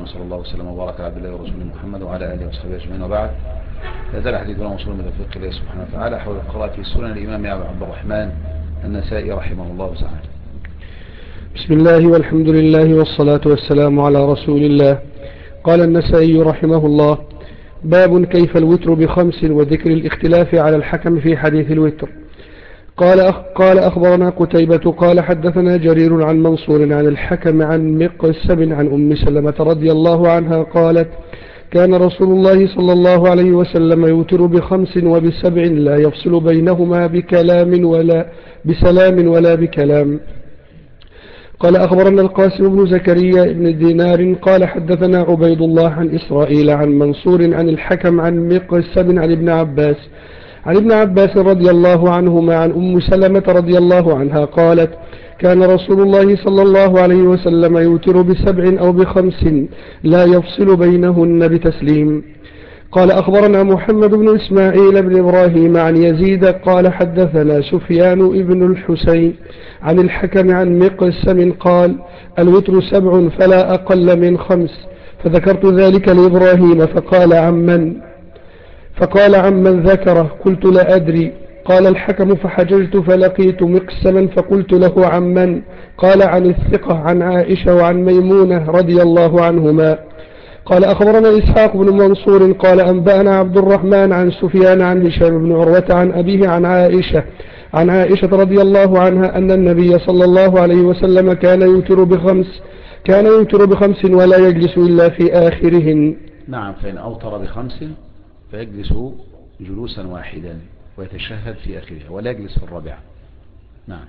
وصلى الله وسلم وبارك على عبد الله ورسوله محمد وعلى آله وصحبه أجمعين وبعد. لا زال حديثنا موصول من الفقه الله سبحانه وتعالى حول قراءة سنن الإمام عبد الرحمن النسائي رحمه الله تعالى. بسم الله والحمد لله والصلاة والسلام على رسول الله. قال النسائي رحمه الله: باب كيف الوتر ب5 وذكر الاختلاف على الحكم في حديث الوتر. قال أخبرنا قتيبة قال حدثنا جرير عن منصور عن الحكم عن مقسم عن أم سلمة رضي الله عنها قالت: كان رسول الله صلى الله عليه وسلم يوتر ب5 وب7 لا يفصل بينهما بسلام ولا بكلام. قال أخبرنا القاسم بن زكريا بن دينار قال حدثنا عبيد الله عن إسرائيل عن منصور عن الحكم عن مقسم عن ابن عباس رضي الله عنهما عن أم سلمة رضي الله عنها قالت: كان رسول الله صلى الله عليه وسلم يوتر ب7 أو ب5 لا يفصل بينهن بتسليم. قال أخبرنا محمد بن إسماعيل بن إبراهيم عن يزيد قال حدثنا سفيان بن الحسين عن الحكم عن مقسم قال: الوتر 7 فلا أقل من 5. فذكرت ذلك لإبراهيم فقال عمن ذكره. قلت لا أدري. قال الحكم فحججت فلقيت مقسما فقلت له عمن؟ قال عن الثقة عن عائشة وعن ميمونة رضي الله عنهما. قال أخبرنا إسحاق بن منصور قال أنبأنا عبد الرحمن عن سفيان عن هشام بن عروة عن أبيه عن عائشة رضي الله عنها أن النبي صلى الله عليه وسلم كان يوتر ب5 ولا يجلس إلا في آخرهن. نعم، فإن أوتر ب5 فيجلس جلوسا واحدا ويتشهد في آخرها ولا يجلس في الرابعة. نعم.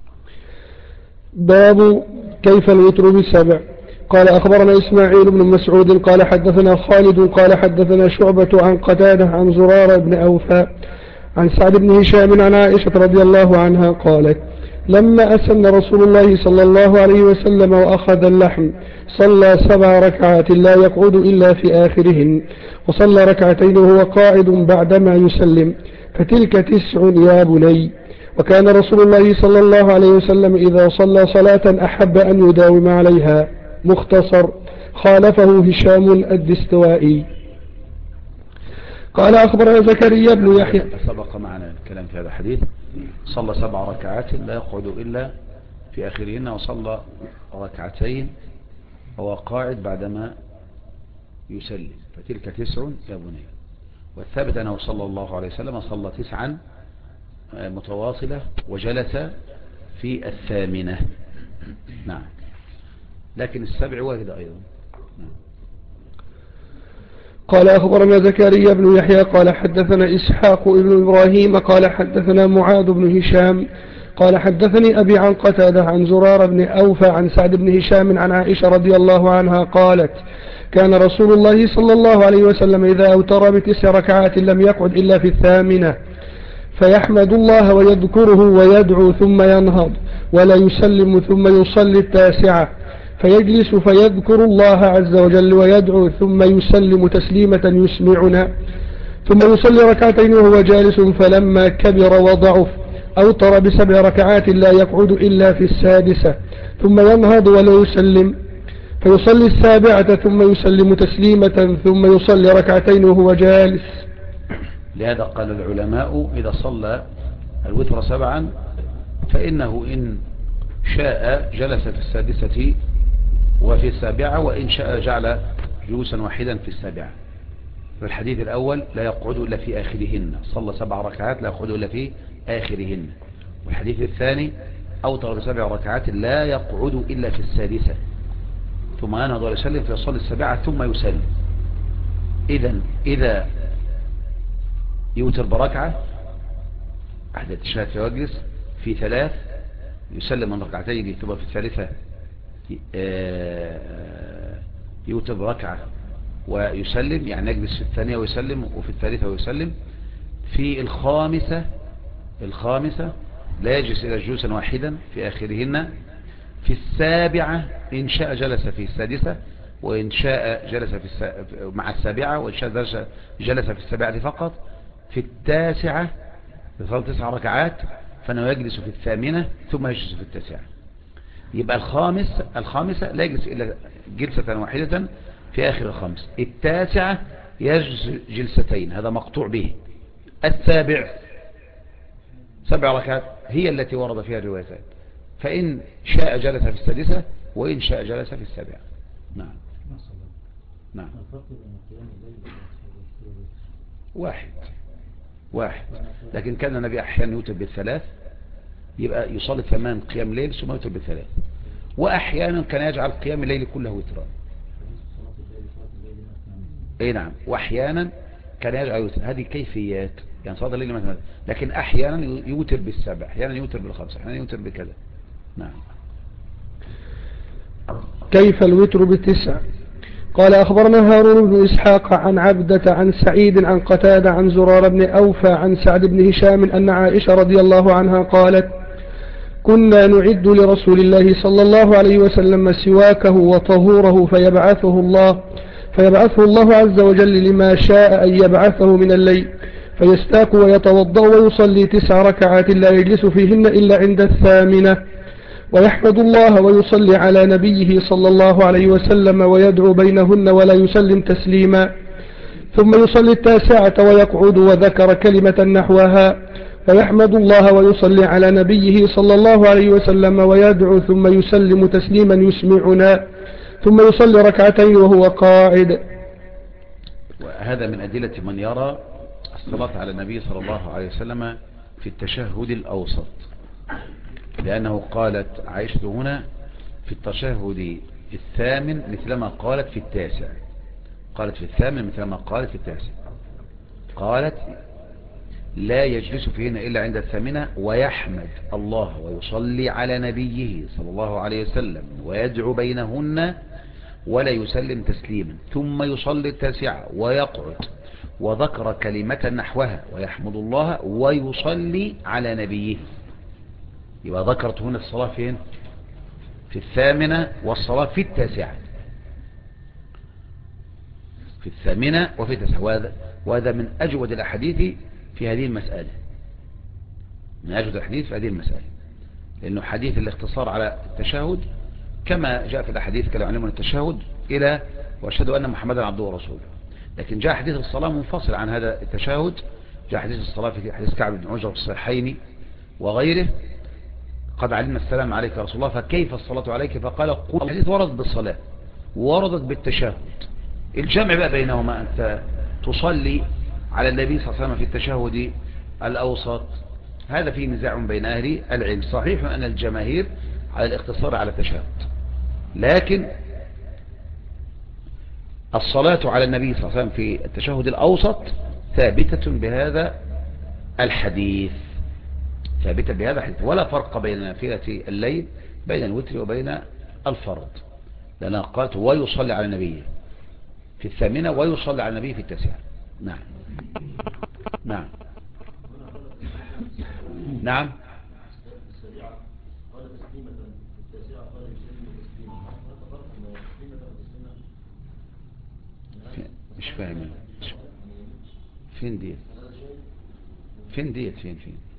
باب كيف الوتر ب7. قال أخبرنا إسماعيل بن مسعود قال حدثنا خالد قال حدثنا شعبة عن قتادة عن زرارة بن أوفى عن سعد بن هشام عن عائشة رضي الله عنها قالت: لما أسن رسول الله صلى الله عليه وسلم وأخذ اللحم صلى 7 ركعات لا يقعد إلا في آخرهن، وصلى 2 وهو قاعد بعدما يسلم، فتلك 9 يا بني. وكان رسول الله صلى الله عليه وسلم إذا صلى صلاة أحب أن يداوم عليها. مختصر. خالفه هشام الدستوائي. قال أخبرنا زكريا بن يحيى. سبق معنا الكلام في هذا الحديث. صلى 7 ركعات لا يقعد إلا في آخرهن، وصلى 2 وهو قاعد بعدما يسلم، فتلك 9 يا بني. والثابت أنه صلى الله عليه وسلم صلى 9 متواصلة وجلس في 8. نعم، لكن 7 وارد أيضا. قال أخبرنا زكريا بن يحيى قال حدثنا إسحاق بن إبراهيم قال حدثنا معاذ بن هشام قال حدثني أبي عن قتادة عن زرار بن أوفى عن سعد بن هشام عن عائشة رضي الله عنها قالت: كان رسول الله صلى الله عليه وسلم إذا أوتر ب9 ركعات لم يقعد إلا في 8، فيحمد الله ويذكره ويدعو ثم ينهض ولا يسلم ثم يصلي 9، فيجلس فيذكر الله عز وجل ويدعو ثم يسلم تسليمة يسمعنا، ثم يصلي 2 وهو جالس. فلما كبر وضعف أوتر ب7 ركعات لا يقعد إلا في 6 ثم ينهض ولا يسلم، فيصلي 7 ثم يسلم تسليمة ثم يصلي 2 وهو جالس. لهذا قال العلماء: إذا صلى الوتر 7 فإنه إن شاء جلس في 6 وفي 7، وإن شاء جعل جلوسا واحدا في 7. في الحديث الأول لا يقعد إلا في آخرهن، صلى 7 ركعات لا يقعد إلا في آخرهن. والحديث الثاني أوتر ب7 ركعات لا يقعد إلا في 6 ثم ينهض ويسلم فيصلي 7 ثم يسلم. إذا يوتر بركعة أحدى التشهد فيجلس في 3 يسلم من 2 ثم في 3 يوتر بركعة ويسلم، يعني يجلس في 2 ويسلم وفي 3 ويسلم. في الخامسة لا يجلس إلى جلوسا واحدا في آخرهن. في 7 إن شاء جلس في 6 وإن شاء جلس مع 7 وإن شاء جلس في 7 فقط. في 9 يصلي 9 ركعات فإنه يجلس في 8 ثم يجلس في 9. يبقى الخامسة لا يجلس إلا جلسة واحدة في آخر الخمس. التاسعة يجلس جلستين، هذا مقطوع به. السابع 7 ركعات هي التي ورد فيها الروايتان، فإن شاء جلس في السادسة وإن شاء جلس في السابعة. نعم نعم. واحد، لكن كان النبي أحيانا يوتر بالثلاث، يبقى يصلي 8 قيام ليل ثم يوتر بالثلاث، وأحيانا كان يجعل قيام الليل كله وترا. اي نعم، واحيانا كان يجعل يوتر. هذه كيفيات، يعني صلاة الليل مثلا، لكن احيانا يوتر بالسبع، احيانا يوتر بالخمسة، احيانا يوتر بكذا. نعم. كيف الوتر بالتسع؟ قال أخبرنا هارون بن إسحاق عن عبدة عن سعيد عن قتادة عن زرار بن أوفى عن سعد بن هشام أن عائشة رضي الله عنها قالت: كنا نعد لرسول الله صلى الله عليه وسلم سواكه وطهوره فيبعثه الله عز وجل لما شاء أن يبعثه من الليل، فيستاك ويتوضأ ويصلي 9 ركعات لا يجلس فيهن إلا عند 8، ويحمد الله ويصلي على نبيه صلى الله عليه وسلم ويدعو بينهن ولا يسلم تسليما، ثم يصلي 9 ويقعد وذكر كلمة نحوها، فيحمد الله ويصلي على نبيه صلى الله عليه وسلم ويدعو ثم يسلم تسليما يسمعنا، ثم يصلي 2 ركعتين وهو قاعد. وهذا من أدلة من يرى الصلاة على النبي صلى الله عليه وسلم في التشهد الأوسط، لأنه قالت عائشة هنا في التشهد الثامن مثلما قالت في التاسع، قالت في الثامن مثلما قالت في التاسع، قالت لا يجلس فيهن إلا عند 8 ويحمد الله ويصلي على نبيه صلى الله عليه وسلم ويدعو بينهن ولا يسلم تسليما، ثم يصلي 9 ويقعد وذكر كلمة نحوها ويحمد الله ويصلي على نبيه. يبقى ذكرت هنا الصلاة فين؟ في 8 والصلاة في 9، في 8 وفي 9. وهذا من أجود الأحاديث في هذه المسألة، من أجود الحديث في هذه المسألة، لأنه حديث الاختصار على التشهد كما جاء في الأحاديث كما علمنا التشهد إلى وأشهد أن محمدا عبده ورسوله، لكن جاء حديث الصلاة منفصل عن هذا التشهد. جاء حديث الصلاة في حديث كعب بن عجرة في الصحيحين وغيره: قد علمنا السلام عليك يا رسول الله فكيف الصلاة عليك؟ فقال قل. الحديث وردت بالصلاة ووردت بالتشهد، الجمع بقى بينهما أنت تصلي على النبي صلى الله عليه وسلم في التشهد الأوسط، هذا فيه نزاع بين أهل العلم. صحيح أن الجماهير على الاقتصار على التشهد، لكن الصلاة على النبي صلى الله عليه وسلم في التشهد الأوسط ثابتة بهذا الحديث، ثابتة بهذا الحديث، ولا فرق بين نافلة الليل بين الوتر وبين الفرض، لأنها قالت ويصلي على النبي في 8 ويصلي على النبي في 9. نعم نعم نعم. مش فاهم فين ديت، فين ديت، فين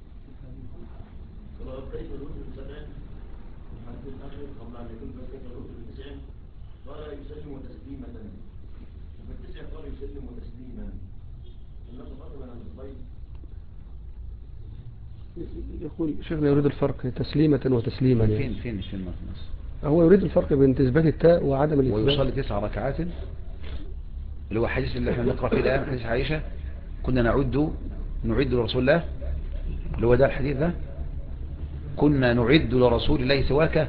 قال يسلم تسليمة وفي 9 قال يسلم تسليما. الناس قالوا أنا مصلي. يقول شيخنا يريد الفرق تسليمة وتسليما، فين يعني فين فين هو يريد الفرق بين إثبات التاء وعدم الإثبات. ويصلي 9 ركعات اللي هو حديث اللي احنا نقرأ فيه الآن، حديث عائشة كنا نعد لرسول الله، اللي هو ده الحديث ده، كنا نعد لرسول الله سواك.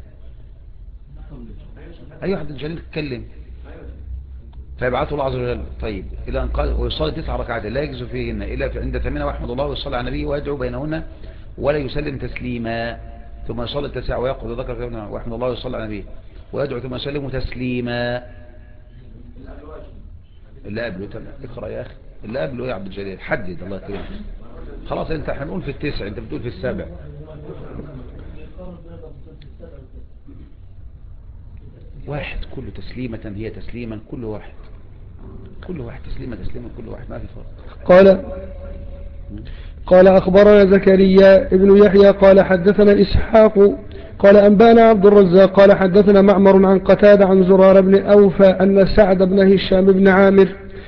أي واحد الجليل تتكلم فيبعثه الله عز وجل. طيب إلى أن قال ويصلي 9 ركعات لا يجلس فيهن إلا عند 8 ويحمد الله ويصلي على النبي ويدعو بينهن ولا يسلم تسليما، ثم يصلي 9 ويقعد وذكر ويحمد الله ويصلي على النبي ويدعو ثم يسلم تسليما. اللي قبله اقرأ يا أخي، اللي قبله يا عبد الجليل حدد الله يكرمك. خلاص انت هنقول في 9، انت بتقول في 7. واحد كل تسليمة هي تسليما، كل واحد تسليمة كل واحد، ما في فرق. قال أخبرنا زكريا ابن يحيى قال حدثنا إسحاق قال أنبانا عبد الرزاق قال حدثنا معمر عن قتادة عن زرار بن أوفى أن سعد بن هشام بن عامر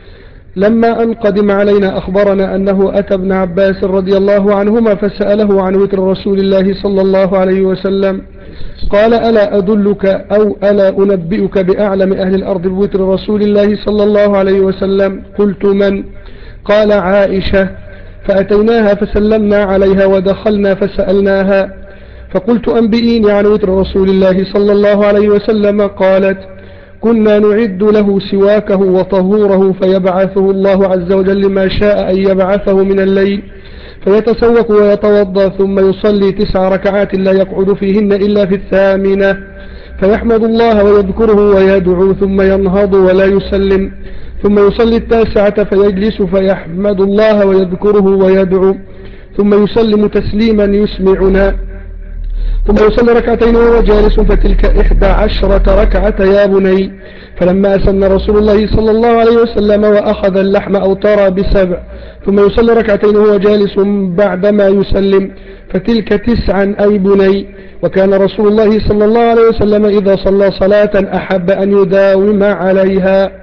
لما أن قدم علينا أخبرنا أنه أتى ابن عباس رضي الله عنهما فسأله عن وتر رسول الله صلى الله عليه وسلم قال ألا أدلك أو ألا أنبئك بأعلم أهل الأرض بوتر رسول الله صلى الله عليه وسلم؟ قلت من؟ قال عائشة. فأتيناها فسلمنا عليها ودخلنا فسألناها فقلت أنبئيني عن وتر رسول الله صلى الله عليه وسلم. قالت كنا نعد له سواكه وطهوره فيبعثه الله عز وجل ما شاء أن يبعثه من الليل فيتسوك ويتوضا ثم يصلي 9 ركعات لا يقعد فيهن إلا في 8 فيحمد الله ويذكره ويدعو ثم ينهض ولا يسلم ثم يصلي 9 فيجلس فيحمد الله ويذكره ويدعو ثم يسلم تسليما يسمعنا ثم يصلي 2 وهو جالس فتلك 11 ركعة يا بني. فلما أسن رسول الله صلى الله عليه وسلم وأخذ اللحم أوتر ب7 ثم يصلي 2 وهو جالس بعدما يسلم فتلك 9 أي بني. وكان رسول الله صلى الله عليه وسلم إذا صلى صلاة أحب أن يداوم عليها.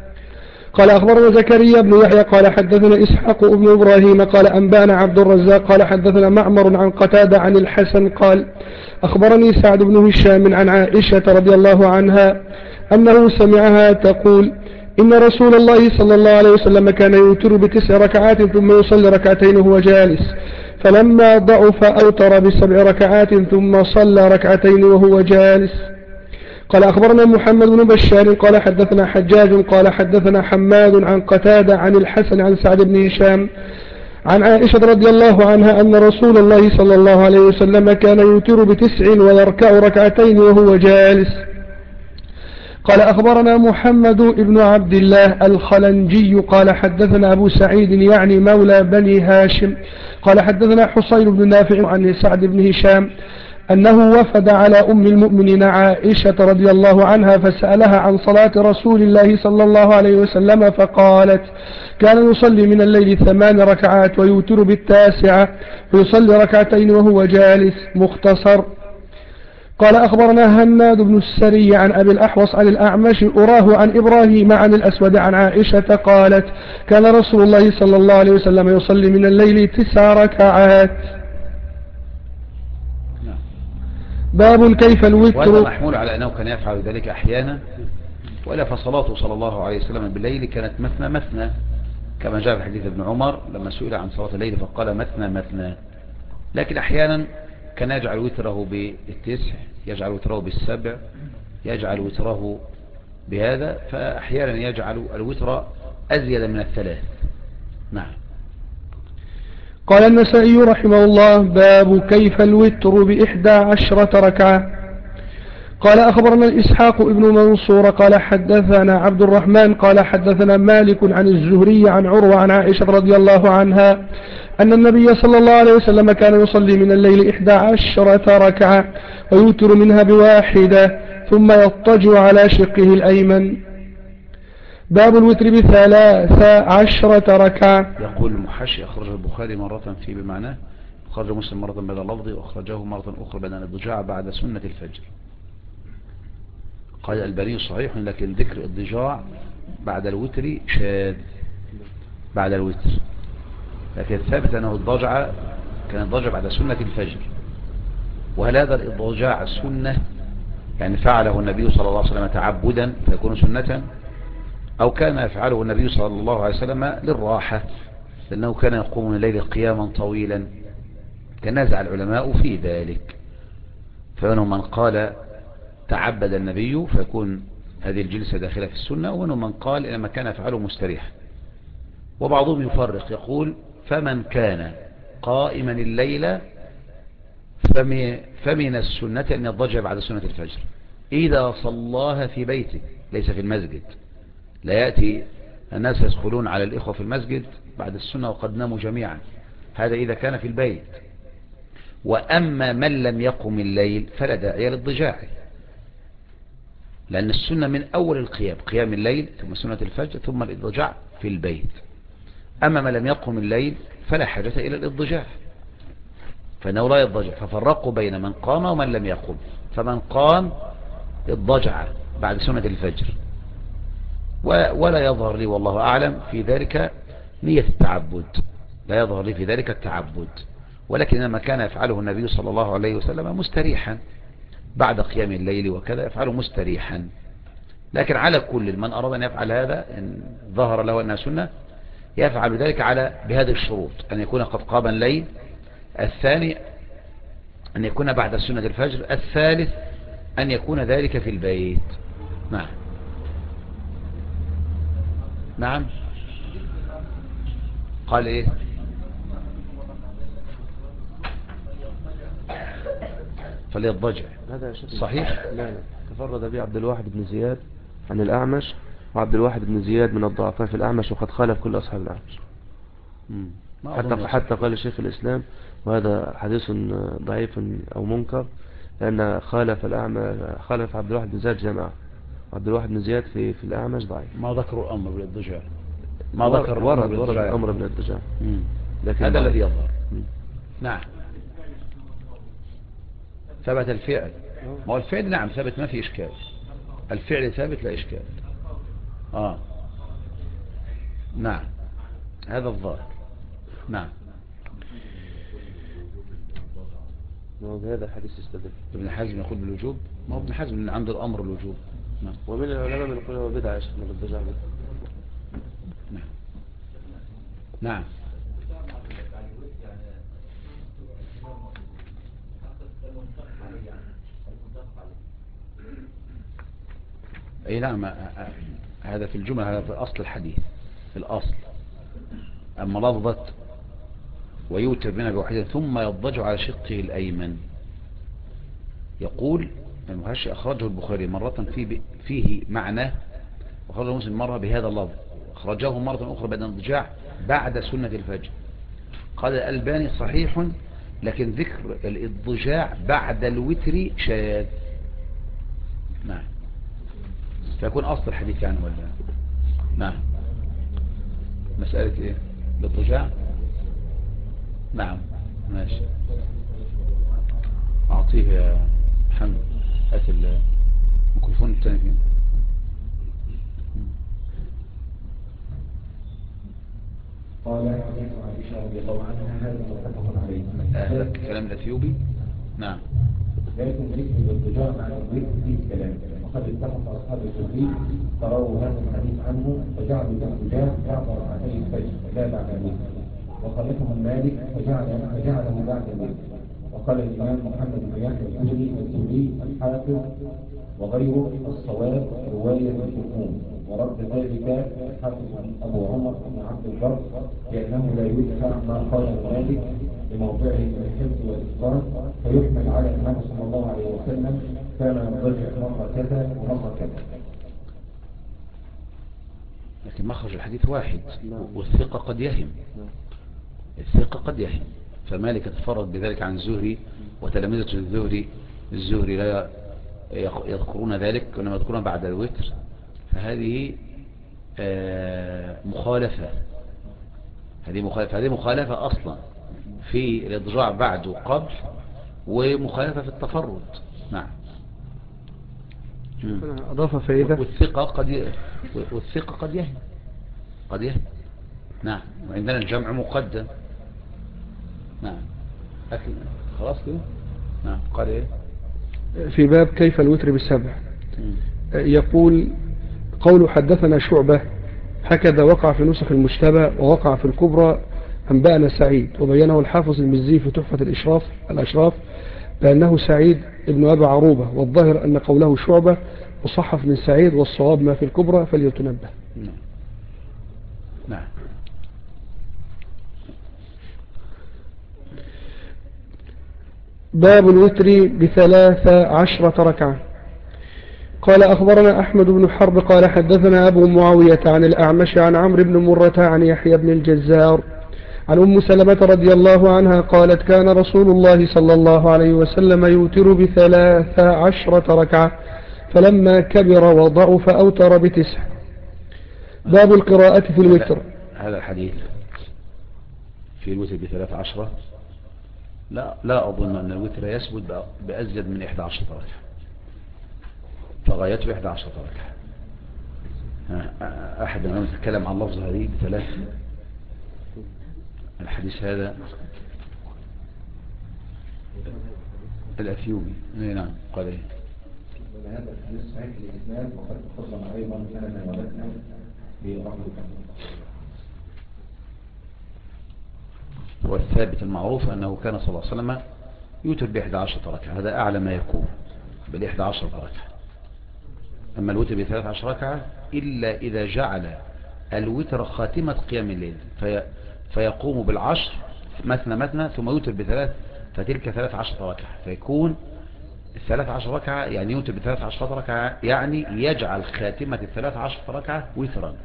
قال أخبرنا زكريا بن يحيى قال حدثنا إسحاق بن إبراهيم قال أنبانا عبد الرزاق قال حدثنا معمر عن قتادة عن الحسن قال أخبرني سعد بن هشام عن عائشة رضي الله عنها أنه سمعها تقول إن رسول الله صلى الله عليه وسلم كان يوتر ب9 ركعات ثم يصلي 2 وهو جالس فلما ضعف أوتر ب7 ركعات ثم صلى 2 وهو جالس. قال أخبرنا محمد بن بشار قال حدثنا حجاج قال حدثنا حماد عن قتادة عن الحسن عن سعد بن هشام عن عائشة رضي الله عنها أن رسول الله صلى الله عليه وسلم كان يوتر ب9 ويركع 2 وهو جالس. قال أخبرنا محمد بن عبد الله الخلنجي قال حدثنا أبو سعيد يعني مولى بني هاشم قال حدثنا حصين بن نافع عن سعد بن هشام أنه وفد على أم المؤمنين عائشة رضي الله عنها فسألها عن صلاة رسول الله صلى الله عليه وسلم فقالت كان يصلي من الليل 8 ركعات ويوتر ب9 ويصلي 2 وهو جالس. مختصر. قال أخبرنا هناد بن السري عن أبي الأحوص عن الأعمش أراه عن إبراهيم عن الأسود عن عائشة قالت كان رسول الله صلى الله عليه وسلم يصلي من الليل 9 ركعات. باب كيف الوتر. وهذا محمول على أنه كان يفعل ذلك أحيانا وإلا فصلاته صلى الله عليه وسلم بالليل كانت مثنى مثنى كما جاء في حديث ابن عمر لما سئل عن صلاة الليل فقال مثنى مثنى. لكن أحيانا كان يجعل وتره ب9 يجعل وتره ب7 يجعل وتره بهذا فأحيانا يجعل الوتر أزيد من 3. نعم. قال النسائي رحمه الله باب كيف الوتر ب11 ركعة. قال أخبرنا إسحاق ابن منصور قال حدثنا عبد الرحمن قال حدثنا مالك عن الزهري عن عروة عن عائشة رضي الله عنها أن النبي صلى الله عليه وسلم كان يصلي من الليل 11 ركعة ويوتر منها ب1 ثم يضطجع على شقه الأيمن. باب الوتر ب13 ركعة. يقول المحشي أخرج البخاري مرة في بمعناه أخرج مسلم مرة بدل اللفظ وأخرجه مرة أخرى بدل الضجاع بعد سنة الفجر. قال الألباني صحيح لكن ذكر الضجاع بعد الوتر شاذ بعد الوتر لكن ثابت أنه الضجع كان الضجع بعد سنة الفجر. وهل هذا الضجاع السنة يعني فعله النبي صلى الله عليه وسلم تعبدا فيكون سنة أو كان يفعله النبي صلى الله عليه وسلم للراحة لأنه كان يقوم من الليل قياما طويلا. تنازع العلماء في ذلك فمنهم من قال تعبد النبي فيكون هذه الجلسة داخلة في السنة ومنهم من قال إنما كان يفعله مستريحا. وبعضهم يفرق يقول فمن كان قائما الليل فمن السنة أن يضجع بعد سنة الفجر إذا صلاها في بيته ليس في المسجد. لا يأتي الناس يدخلون على الإخوة في المسجد بعد السنة وقد ناموا جميعا هذا إذا كان في البيت. وأما من لم يقم الليل فلا داعي للضجاع لأن السنة من أول القيام قيام الليل ثم سنة الفجر ثم الإضجاع في البيت. أما من لم يقم الليل فلا حاجة إلى الإضجاع. فإنه لا يضجع، ففرقوا بين من قام ومن لم يقم. فمن قام اضجع بعد سنة الفجر، ولا يظهر لي والله أعلم في ذلك نية التعبد، لا يظهر لي في ذلك التعبد، ولكن إنما كان يفعله النبي صلى الله عليه وسلم مستريحا بعد قيام الليل وكذا، يفعله مستريحا. لكن على كل من أراد أن يفعل هذا إن ظهر له أنها سنة يفعل ذلك بهذه الشروط: أن يكون قد قام الليل، الثاني أن يكون بعد سنة الفجر، الثالث أن يكون ذلك في البيت. نعم نعم. قال إيه؟ فليضجع. هذا صحيح. لا تفرد به عبد الواحد بن زياد عن الأعمش، وعبد الواحد بن زياد من الضعفاء في الأعمش، وقد خالف كل أصحاب الأعمش. حتى قال شيخ الإسلام وهذا حديث ضعيف أو منكر، لأن خالف عبد الواحد بن زياد جماعة، وعبد الواحد بن زياد في الأعمش ضعيف. ما ذكروا الأمر بالاضجاع، ورد الأمر بالاضجاع، لكن هذا الذي يظهر. نعم. ثبت الفعل، ما هو الفعل نعم ثبت، ما في إشكال، الفعل ثابت لا إشكال. نعم هذا الظاهر. نعم. هذا الحديث استدل ابن حزم يقول بالوجوب، ما هو ابن حزم عنده الأمر الوجوب. نعم. ومن العلماء من يقول هو بدعة يا شيخنا بالضجاع. نعم نعم. اي نعم، هذا في الجملة، هذا في أصل الحديث، في الأصل. أما لفظة ويوتر بنا بواحدة ثم يضجع على شقه الأيمن، يقول المهشي أخرجه البخاري مرة فيه معنى، وخرجه مسلم مرة بهذا اللفظ، أخرجه مرة أخرى بعد الاضجاع بعد سنة الفجر. قال الألباني صحيح، لكن ذكر الاضجاع بعد الوتر شاذ. نعم. فيكون أصل الحديث يعني ولا؟ نعم. مسألة إيه؟ الاضجاع. نعم ماشي. أعطيه يا محمد، هات الميكروفون الثاني فين. قال حديث عائشة رضي الله عنها هذا متفق عليه. هذا كلام الأثيوبي. نعم. لكن ذكر الاضطجاع مع البيت فيه كلام، وقد اتفق أصحاب التوحيد فرووا هذا الحديث عنه فجعلوا الاضطجاع بعد ركعتي الفجر لا بعد الوتر، وخالفهم مالك فجعله بعد الوتر. وقال الإمام محمد بن يحيى الزهري الحافظ وغيره الصواب رواية الحكوم، ورد ذلك الحافظ أبو عمر بن عبد البر بأنه لا يدفع ما قال مالك لموضعه من الحفظ والإتقان، فيحمل على أنه صلى الله عليه وسلم كان يضجع مرة كذا ومرة كذا. لكن مخرج الحديث واحد، والثقة قد يهم، الثقة قد يهم. فمالك تفرد بذلك عن الزهري، وتلامذة الزهري لا يذكرون ذلك، وإنما يذكرون بعد الوتر، فهذه مخالفة. هذه مخالفة أصلا في الإضجاع بعد وقبل، ومخالفة في التفرد. نعم. أضاف فائدة. والثقة قد يهم. نعم. وعندنا الجمع مقدم. نعم. خلاص كده. نعم. قال ايه في باب كيف الوتر بالسبع؟ يقول قول حدثنا شعبة هكذا وقع في نسخ المجتبى ووقع في الكبرى أنبأنا سعيد، وبينه الحافظ المزي في تحفة الأشراف لأنه سعيد ابن أبي عروبة، والظاهر أن قوله شعبة مصحف من سعيد، والصواب ما في الكبرى فليتنبه. نعم. باب الوتر ب13 ركعة. قال أخبرنا أحمد بن حرب قال حدثنا أبو معاوية عن الأعمش عن عمرو بن مرة عن يحيى بن الجزار عن أم سلمة رضي الله عنها قالت كان رسول الله صلى الله عليه وسلم يوتر ب13 ركعة، فلما كبر وضعف أوتر ب9. باب القراءة في الوتر. هذا الحديث في الوتر ب13 لا أظن أن الوتر يثبت بأزيد من 11 ركعة، فغايته 11 ركعة. أحد من يتكلم عن لفظ هذه بثلاث الحديث هذا الأثيوبي. نعم قال إيه؟ هذا الحديث صحيح الإسناد وقد تقدم أيضا سنة ولدنا برحمة والثابت المعروف أنه كان صلى الله عليه وسلم يوتر ب11 ركعة، هذا أعلى ما يكون بال11 ركعة. أما الوتر ب13 ركعة إلا إذا جعل الوتر خاتمة قيام الليل فيقوم بالعشر مثنى ثم يوتر بثلاث، فتلك 13 ركعة، فيكون 13 ركعة يعني يوتر ب13 ركعة، يعني يجعل خاتمة 13 ركعة وترا.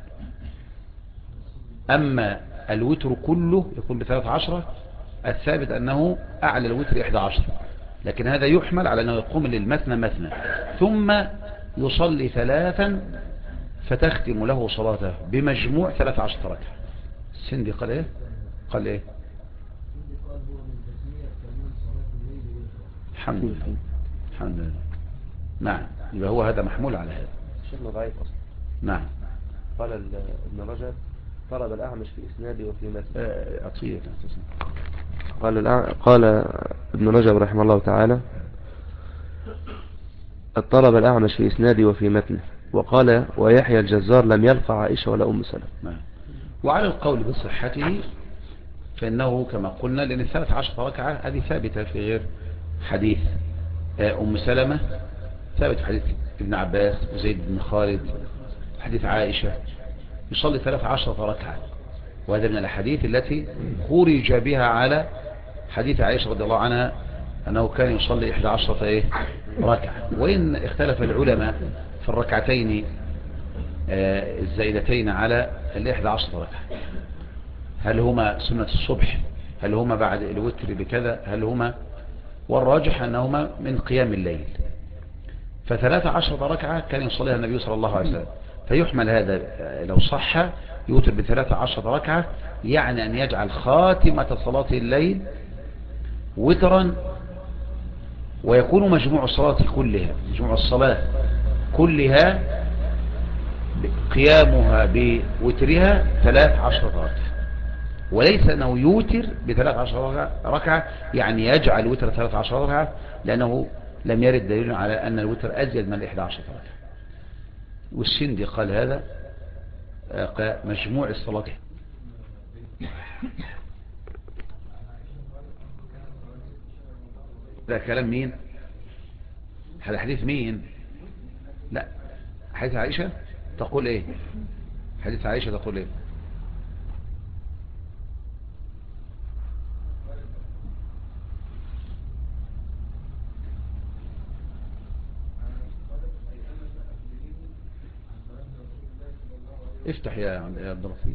أما الوتر كله يكون ب13، الثابت أنه أعلى الوتر 11، لكن هذا يحمل على أنه يقوم للمثنى ثم يصلي 3 فتختم له صلاته بمجموع 13 ركعة. السندي قال إيه؟ قال إيه؟ الحمد لله الحمد لله. نعم، يبقى هو هذا محمول على هذا. شيخنا ضعيف أصلا. نعم. قال ابن رجب طلب الأعمش في إسنادي وفي متن. أطير. قال ابن رجب رحمه الله تعالى اضطرب الأعمش في إسنادي وفي متنه. وقال ويحيى الجزار لم يلقى عائشة ولا أم سلمة. نعم. وعلى القول بصحته فإنه كما قلنا لأن 13 ركعة هذه ثابتة في غير حديث أم سلمة، ثابت في حديث ابن عباس وزيد بن خالد، حديث عائشة يصلي 13 ركعة، وهذا من الحديث التي خرج بها على حديث عائشة رضي الله عنها أنه كان يصلي 11 ركعة. وإن اختلف العلماء في الركعتين الزائدتين على 11 ركعة، هل هما سنة الصبح، هل هما بعد الوتر بكذا، هل هما، والراجح أنهما من قيام الليل. ف13 ركعة كان يصليها النبي صلى الله عليه وسلم، فيحمل هذا لو صح يوتر ب13 ركعة، يعني أن يجعل خاتمة صلاة الليل وترا، ويكون مجموع الصلاة كلها، مجموع الصلاة كلها قيامها بوترها 13 ركعة، وليس أنه يوتر ب13 ركعة يعني يجعل وتر 13 ركعة، لأنه لم يرد دليل على أن الوتر أزيد من 11 ركعة. والسندي قال هذا مجموع الصلاة. ده كلام مين؟ هذا حديث مين؟ لا، حديث عائشة تقول ايه؟ حديث عائشة تقول ايه؟ افتح يا عبد اللطيف.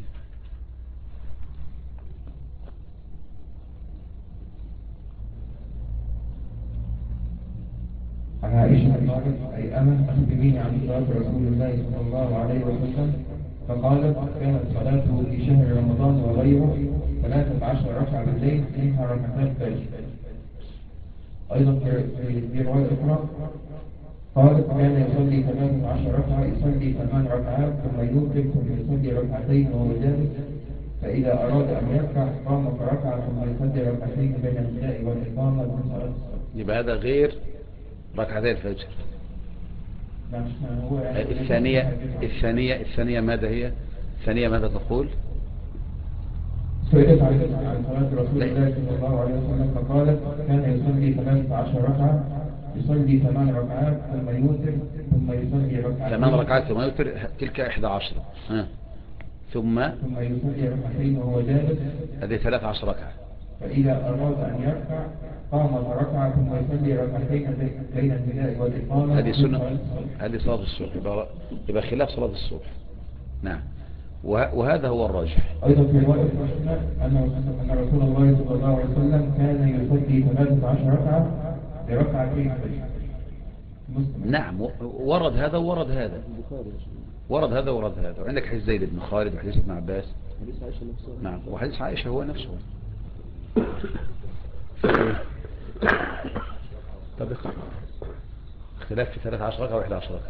عن عائشة قالت أي أمن أخبريني عن صلاة رسول الله صلى الله عليه وسلم، فقالت كانت صلاته في شهر رمضان وغيره 13 ركعة بالليل منها ركعتان فجر. أيضا في رواية أخرى قالت كان يصلي 18 ركعة، يصلي 8 ركعات ثم يوتر ثم يصلي ركعتين وهو جالس، فإذا أراد أن يركع قام فركع ثم يصلي ركعتين بين النداء والإقامة من صلاة الصبح. يبقى هذا غير ركعتي الفجر. الثانية ماذا هي؟ الثانية ماذا تقول؟ سئلت عن صلاة رسول الله صلى الله عليه وسلم فقالت كان يصلي 13 ركعة، يصلي 8 ركعات ثم يوتر ثم يصلي ركعتين. 8 ركعات ثم يوتر تلك 11. ثم يصلي ركعتين وهو جالس، هذه 13 ركعة. فإذا أراد أن يركع قام فركع ثم يصلي ركعتين بين النداء والإقامة. هذه سنة، هذه صلاة الصبح، يبقى خلاف صلاة الصبح. نعم، وهذا هو الراجح. أيضا في رواية مسلم أن رسول الله صلى الله عليه وسلم كان يصلي 13 ركعة بركعتين الفجر. نعم، ورد هذا وورد هذا، ورد هذا وورد هذا. وعندك حديث زيد بن خالد وحديث ابن عباس. نعم، وحديث عائشة هو نفسه. طب اختلاف في 13 ركعة و11 ركعة.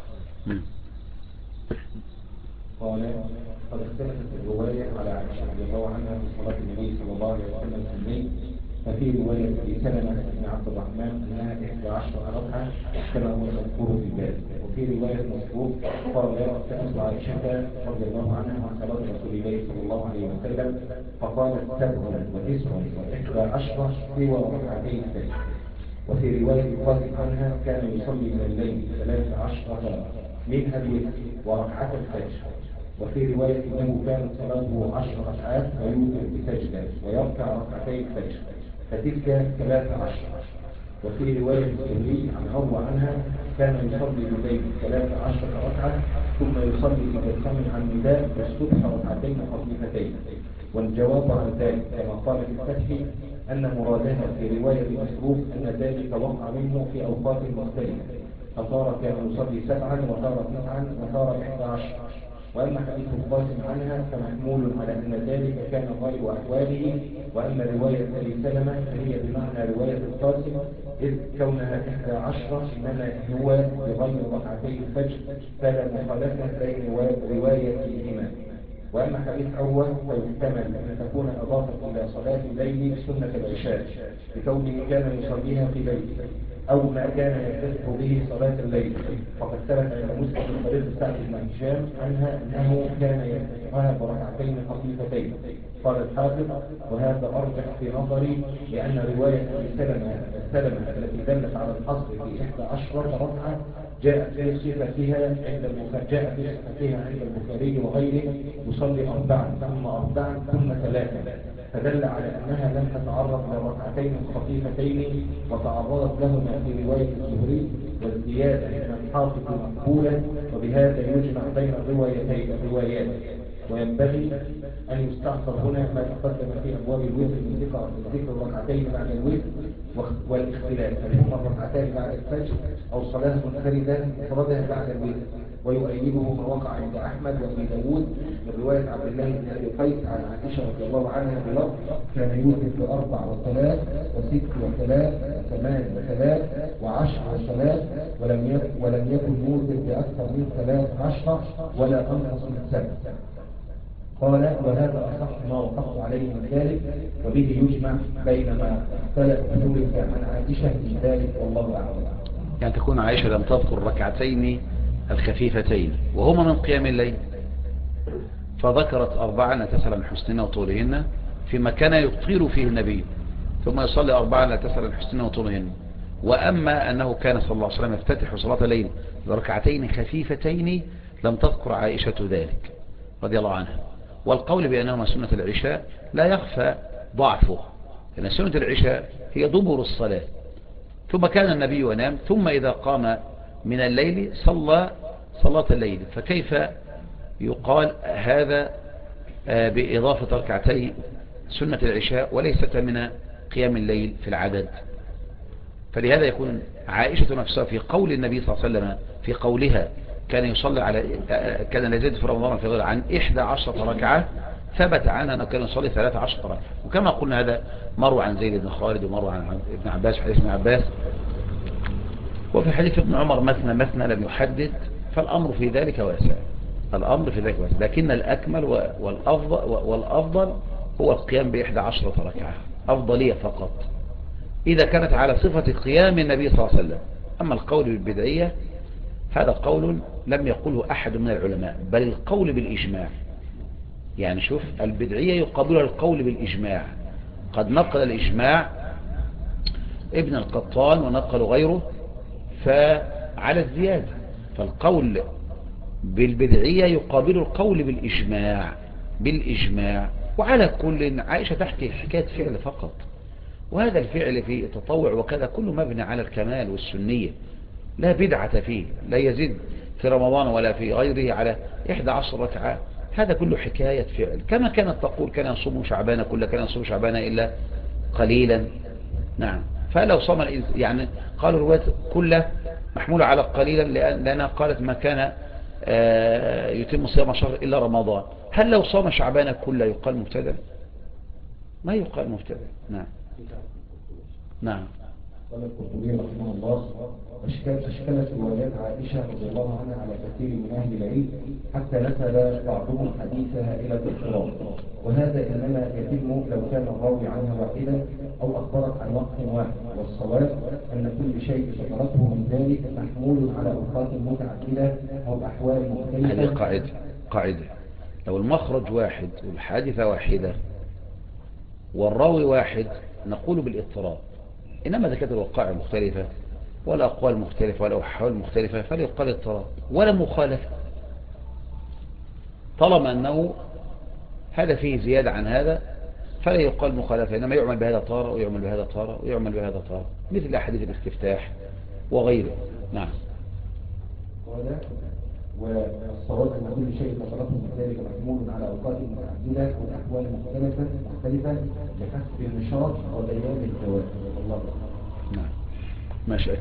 قال قد اختلفت الرواية على عائشة رضي الله عنها في صلاة النبي صلى الله عليه وسلم في الليل، ففي رواية أبي سلمة بن عبد الرحمن أنها 11 ركعة كما هو المذكور في الباب، وفي رواية مسروق قال سألت عائشة رضي الله عنها عن صلاة رسول الله صلى الله عليه وسلم فقالت 7 و9 و11 سوى ركعتي الفجر. وفي رواية القاسم عنها كان يصلي من الليل 13 منها الوتر وركعة الفجر. وفي رواية أنه كانت صلاته 10 ركعات ويوتر بسجدة ويركع ركعتي الفجر، فتلك 13. وفي رواية الزهري عن عروة عنها كان يصلي بالليل 13 ركعة ثم يصلي إذا سمع النداء والصبح ركعتين خفيفتين. والجواب عن ذلك كما قال في الفتح أن مرادها في رواية مسروق أن ذلك وقع منه في أوقات مختلفة، فصار كان يصلي 7 وصار 9 وصار 11. وأما حديث القاسم عنها فمحمول على أن ذلك كان غالب أحواله، وأما رواية أبي سلمة فهي بمعنى رواية القاسم، إذ كونها 11 إنما هو بغير ركعتي الفجر، فلا مخالفة بين روايتهما. وأما حديث عروة فيحتمل أن تكون أضافت إلى صلاة الليل سنة العشاء بكونه كان يصليها في بيته، أو ما كان يفتتح به صلاة الليل، فقد ثبت عند مسلم من طريق سعد بن هشام عنها أنه كان يفتتحها بركعتين خفيفتين. قال الحافظ وهذا أرجح في نظري، لأن رواية أبي سلمة التي دلت على الحصر في 11 ركعة جاء في صفتها عند البخاري وغيره يصلي 4 ثم 4 ثم 3، فدل على أنها لم تتعرض لركعتين خفيفتين وتعرضت لهما في رواية الزهري، والزيادة من الحافظ مقبولة، وبهذا يجمع بين الروايات. وينبغي أن يستحضر هنا ما تقدم في أبواب الوتر من ذكر الركعتين بعد الوتر والاختلاف، هل هما الركعتان بعد الفجر أو صلاة منفردة بعد الوتر. ويؤيده ما وقع عند أحمد وأبي داود من رواية عبد الله بن أبي قيس عن عائشة رضي الله عنها بلفظ كان يوتر ب4 و3 و6 و3 و8 و3 و10 و3 ولم يكن يوتر بأكثر من 13 ولا أنقص من 7. قال وهذا أصح ما وقفت عليه من ذلك، وبه يجمع بين ما اختلف عن عائشة من ذلك والله أعلم. يعني تكون عائشة لم تذكر الركعتين الخفيفتين وهما من قيام الليل، فذكرت 4 لا تسأل عن حسنهن وطولهن فيما كان يطيل فيه النبي، ثم يصلي 4 لا تسأل عن حسنهن وطولهن. وأما أنه كان صلى الله عليه وسلم يفتتح صلاة الليل بركعتين خفيفتين لم تذكر عائشة ذلك رضي الله عنها. والقول بأنهما سنة العشاء لا يخفى ضعفه، لأن سنة العشاء هي دبر الصلاة، ثم كان النبي ينام، ثم إذا قام من الليل صلى صلاة الليل، فكيف يقال هذا بإضافة ركعتي سنة العشاء وليست من قيام الليل في العدد؟ فلهذا يكون عائشة نفسها في قول النبي صلى الله عليه وسلم في قولها كان يصلي كان لا يزيد في رمضان في غير عن 11 ركعة، ثبت عنها أنه كان يصلي 13 ركعة. وكما قلنا هذا مروى عن زيد بن خالد ومروى عن ابن عباس في حديث ابن عباس، وفي حديث ابن عمر مثنى لم يحدد، فالأمر في ذلك واسع. لكن الأكمل والأفضل هو القيام ب11 ركعة، أفضلية فقط إذا كانت على صفة قيام النبي صلى الله عليه وسلم. أما القول بالبدعية هذا قول لم يقله أحد من العلماء، بل القول بالإجماع. يعني شوف، البدعية يقابلها القول بالإجماع، قد نقل الإجماع ابن القطان ونقل غيره فعلى الزيادة، فالقول بالبدعية يقابل القول بالإجماع. وعلى كل عائشة تحكي حكاية فعل فقط، وهذا الفعل في التطوع وكذا كله مبني على الكمال والسنية، لا بدعة فيه، لا يزيد في رمضان ولا في غيره على 11 ركعة، هذا كله حكاية فعل. كما كانت تقول كان يصوم شعبان كله، كان يصوم شعبان إلا قليلا. نعم، فلو صام يعني قالوا الرواية كله محمولة على قليلا، لأنها قالت ما كان يتم صيام شهر إلا رمضان. هل لو صام شعبان كله يقال مبتدع؟ ما يقال مبتدع. نعم. نعم. قال القرطبي رحمه الله: أشكلت روايات عائشة رضي الله عنها على كثير من أهل العلم حتى نسب بعضهم حديثها إلى الاضطراب، وهذا إنما يتم لو كان الراوي عنها واحدا أو أخبرت عن وقت واحد، والصواب أن كل شيء ذكرته من ذلك محمول على أوقات متعددة أو أحوال مختلفة. هذه قاعدة لو المخرج واحد والحادثة واحدة والراوي واحد نقول بالاضطراب، إنما إذا كانت الوقائع مختلفة والأقوال مختلفة والأحوال مختلفة فلا يقال اضطراب ولا مخالفة، طالما أنه هذا فيه زيادة عن هذا فلا يقال مخالفة، إنما يعمل بهذا طارة ويعمل بهذا طارة ويعمل بهذا طارة، مثل أحاديث الاستفتاح وغيره. نعم. قال: والصواب أن كل شيء ذكرته من ذلك محمول على أوقات متعددة وأحوال مختلفة بحسب النشاط وبيان الجواب. الله أكبر. نعم. ما شاء.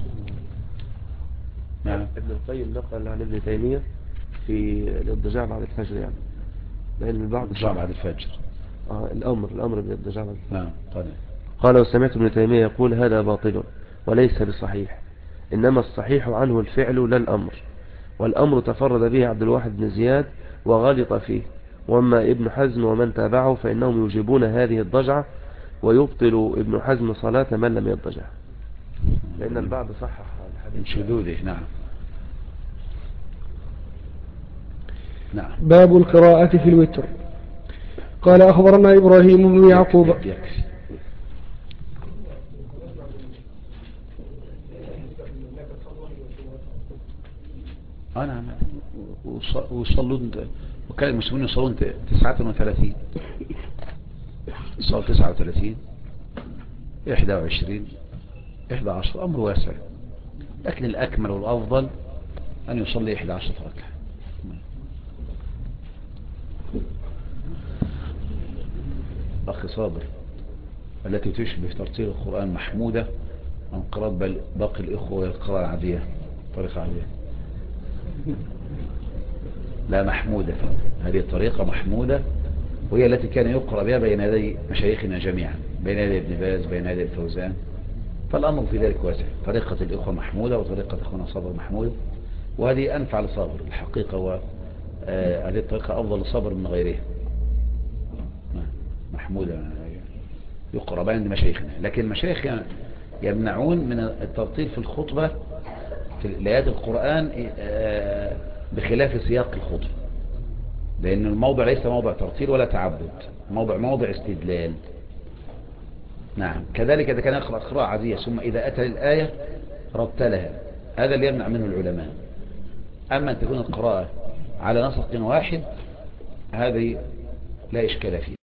نعم. ابن القيم نقل عن ابن تيمية في الاضطجاع بعد الفجر، يعني لأن البعض الاضطجاع بعد الفجر. الأمر بالاضطجاع بعد الفجر. نعم. طيب. قال: وسمعت ابن تيمية يقول: هذا باطل وليس بصحيح، إنما الصحيح عنه الفعل لا الأمر، والأمر تفرد به عبد الواحد بن زياد وغلط فيه، وأما ابن حزم ومن تابعه فإنهم يوجبون هذه الضجعة، ويبطل ابن حزم صلاة من لم يضجع، لأن البعض صحح من الحديث. شذوذه. نعم. نعم. باب القراءة في الوتر. قال أخبرنا إبراهيم بن يعقوب. يكفي. نعم. ويصلون، وكان المسلمين يصلون 39 صار 39 21 11، أمر واسع، لكن الأكمل والأفضل أن يصلي 11 ركعة. أخي صابر، التي تشبه ترتيل القرآن محمودة عن قراءة باقي الإخوة والقراءة العادية، طريقة عادية. لا، محمودة، هذه الطريقة محمودة، وهي التي كان يقرأ بها بين يدي مشايخنا جميعا، بين يدي ابن باز، بين يدي الفوزان، فالأمر في ذلك واسع. طريقة الإخوة محمودة وطريقة أخونا صابر محمودة، وهذه أنفع لصابر الحقيقة، وهذه الطريقة أفضل لصابر من غيرها. محمودة يقرأ بين مشايخنا، لكن المشايخ يمنعون من الترتيل في الخطبة في آيات القرآن بخلاف سياق الخطبة، لأن الموضع ليس موضع ترتيل ولا تعبد، موضع استدلال. نعم. كذلك إذا كان يقرأ قراءة عادية ثم إذا أتى الآية رتلها، هذا اللي يمنع منه العلماء. أما أن تكون القراءة على نسق واحد هذه لا إشكال فيه.